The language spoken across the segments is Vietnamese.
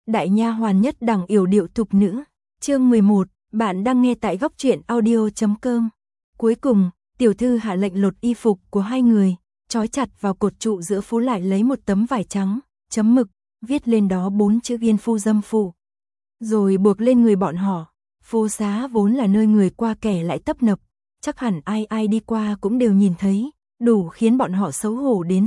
đại nha hoàn nhất đẳng yểu điệu thục nữ. Chương 11, bạn đang nghe tại góc truyện audio.com. Cuối cùng, tiểu thư hạ lệnh lột y phục của hai người, trói chặt vào cột trụ giữa phố, lại lấy một tấm vải trắng, chấm mực, viết lên đó 4 chữ Ghiên phu dâm phụ. Rồi buộc lên người bọn họ. Phố xá vốn là nơi người qua kẻ lại tấp nập, chắc hẳn ai ai đi qua cũng đều nhìn thấy, đủ khiến bọn họ xấu hổ đến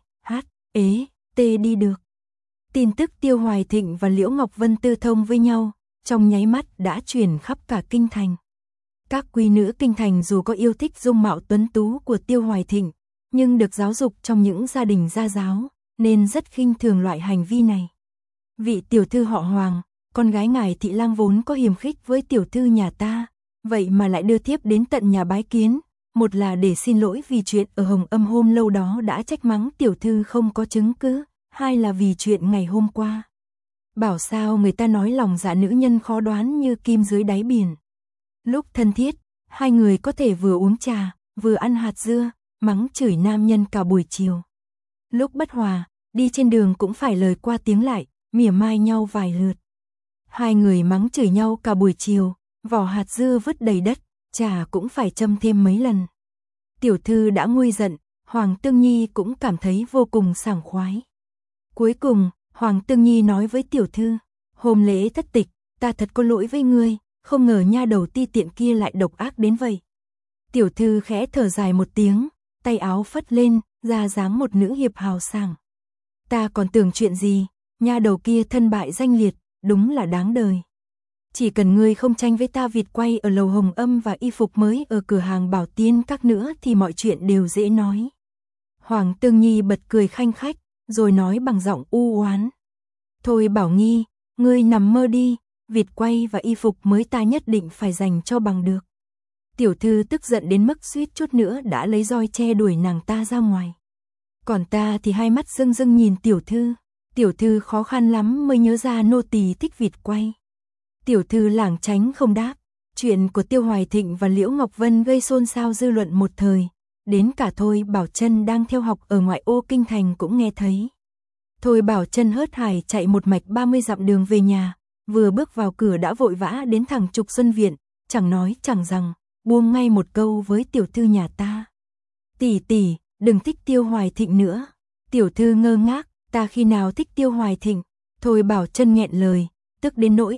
CHT đi được. Tin tức Tiêu Hoài Thịnh và Liễu Ngọc Vân tư thông với nhau, trong nháy mắt đã truyền khắp cả kinh thành. Các quý nữ kinh thành dù có yêu thích dung mạo tuấn tú của Tiêu Hoài Thịnh, nhưng được giáo dục trong những gia đình gia giáo, nên rất khinh thường loại hành vi này. Vị tiểu thư họ Hoàng, con gái ngài Thị Lang vốn có hiềm khích với tiểu thư nhà ta, vậy mà lại đưa thiếp đến tận nhà bái kiến, một là để xin lỗi vì chuyện ở Hồng Âm hôm lâu đó đã trách mắng tiểu thư không có chứng cứ, hai là vì chuyện ngày hôm qua. Bảo sao người ta nói lòng dạ nữ nhân khó đoán như kim dưới đáy biển. Lúc thân thiết, hai người có thể vừa uống trà, vừa ăn hạt dưa, mắng chửi nam nhân cả buổi chiều. Lúc bất hòa, đi trên đường cũng phải lời qua tiếng lại, mỉa mai nhau vài lượt. Hai người mắng chửi nhau cả buổi chiều, vỏ hạt dưa vứt đầy đất, trà cũng phải châm thêm mấy lần. Tiểu thư đã nguôi giận, Hoàng Tương Nhi cũng cảm thấy vô cùng sảng khoái. Cuối cùng, Hoàng Tương Nhi nói với tiểu thư, hôm lễ thất tịch, ta thật có lỗi với ngươi, không ngờ nha đầu ti tiện kia lại độc ác đến vậy. Tiểu thư khẽ thở dài một tiếng, tay áo phất lên, ra dáng một nữ hiệp hào sảng. Ta còn tưởng chuyện gì, nha đầu kia thân bại danh liệt, đúng là đáng đời. Chỉ cần ngươi không tranh với ta vịt quay ở lầu Hồng Âm và y phục mới ở cửa hàng Bảo Tiên các nữa thì mọi chuyện đều dễ nói. Hoàng Tương Nhi bật cười khanh khách, rồi nói bằng giọng u oán. Thôi Bảo Nghi, ngươi nằm mơ đi, vịt quay và y phục mới ta nhất định phải dành cho bằng được. Tiểu thư tức giận đến mức suýt chút nữa đã lấy roi che đuổi nàng ta ra ngoài. Còn ta thì hai mắt rưng rưng nhìn tiểu thư khó khăn lắm mới nhớ ra nô tỳ thích vịt quay. Tiểu thư lảng tránh không đáp, chuyện của Tiêu Hoài Thịnh và Liễu Ngọc Vân gây xôn xao dư luận một thời, đến cả Thôi Bảo Trân đang theo học ở ngoại ô kinh thành cũng nghe thấy. Thôi Bảo Trân hớt hải chạy một mạch 30 dặm đường về nhà, vừa bước vào cửa đã vội vã đến thẳng Trục Xuân Viện, chẳng nói chẳng rằng, buông ngay một câu với tiểu thư nhà ta. Tỷ tỷ, đừng thích Tiêu Hoài Thịnh nữa. Tiểu thư ngơ ngác, ta khi nào thích Tiêu Hoài Thịnh? Thôi Bảo Trân nghẹn lời, tức đến nỗi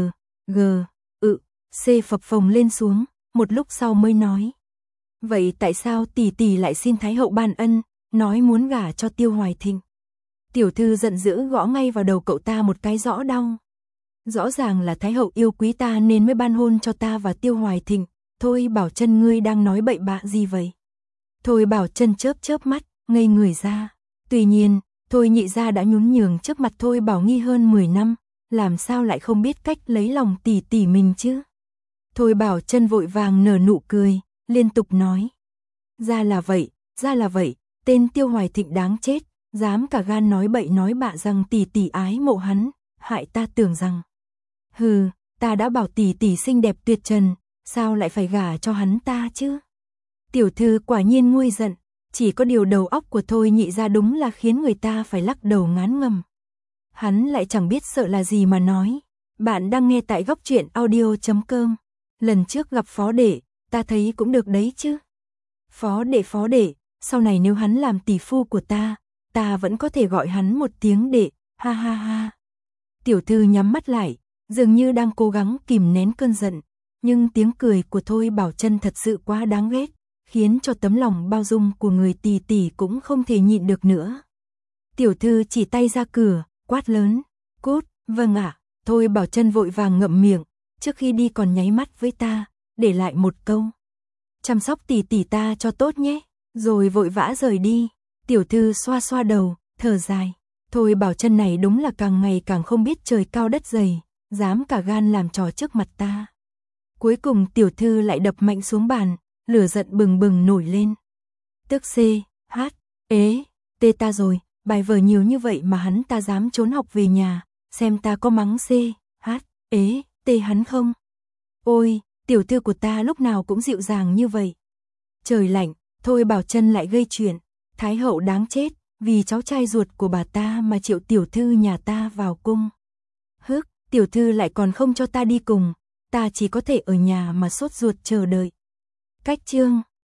C phập phồng lên xuống, một lúc sau mới nói. Vậy tại sao tỷ tỷ lại xin Thái hậu ban ân, nói muốn gả cho Tiêu Hoài Thịnh? Tiểu thư giận dữ gõ ngay vào đầu cậu ta một cái rõ đau. Rõ ràng là Thái hậu yêu quý ta nên mới ban hôn cho ta và Tiêu Hoài Thịnh. Thôi Bảo Trân, ngươi đang nói bậy bạ gì vậy? Thôi Bảo Trân chớp chớp mắt, ngây người ra. Tuy nhiên, Thôi nhị gia đã nhún nhường trước mặt Thôi Bảo Nghi hơn 10 năm, làm sao lại không biết cách lấy lòng tỷ tỷ mình chứ? Thôi Bảo Trân vội vàng nở nụ cười, liên tục nói. Ra là vậy, tên Tiêu Hoài Thịnh đáng chết, dám cả gan nói bậy nói bạ rằng tỷ tỷ ái mộ hắn, hại ta tưởng rằng. Hừ, ta đã bảo tỷ tỷ xinh đẹp tuyệt trần, sao lại phải gả cho hắn ta chứ? Tiểu thư quả nhiên nguôi giận, chỉ có điều đầu óc của Thôi nhị gia đúng là khiến người ta phải lắc đầu ngán ngầm. Hắn lại chẳng biết sợ là gì mà nói. Bạn đang nghe tại góc truyện audio.com. Lần trước gặp phó đệ, ta thấy cũng được đấy chứ. Phó đệ, sau này nếu hắn làm tỷ phu của ta vẫn có thể gọi hắn một tiếng đệ, ha ha ha. Tiểu thư nhắm mắt lại, dường như đang cố gắng kìm nén cơn giận, nhưng tiếng cười của Thôi Bảo Trân thật sự quá đáng ghét, khiến cho tấm lòng bao dung của người tỷ tỷ cũng không thể nhịn được nữa. Tiểu thư chỉ tay ra cửa, quát lớn, cút, vâng ạ. Thôi Bảo Trân vội vàng ngậm miệng, trước khi đi còn nháy mắt với ta, để lại một câu. Chăm sóc tỷ tỷ ta cho tốt nhé, rồi vội vã rời đi. Tiểu thư xoa xoa đầu, thở dài. Thôi Bảo Trân này đúng là càng ngày càng không biết trời cao đất dày, dám cả gan làm trò trước mặt ta. Cuối cùng tiểu thư lại đập mạnh xuống bàn, lửa giận bừng bừng nổi lên. Tức ta rồi, bài vở nhiều như vậy mà hắn ta dám trốn học về nhà, xem ta có mắng hắn không? Ôi, tiểu thư của ta lúc nào cũng dịu dàng như vậy. Trời lạnh, Thôi Bảo Trân lại gây chuyện, Thái hậu đáng chết, vì cháu trai ruột của bà ta mà triệu tiểu thư nhà ta vào cung. tiểu thư lại còn không cho ta đi cùng, ta chỉ có thể ở nhà mà sốt ruột chờ đợi. Cách chương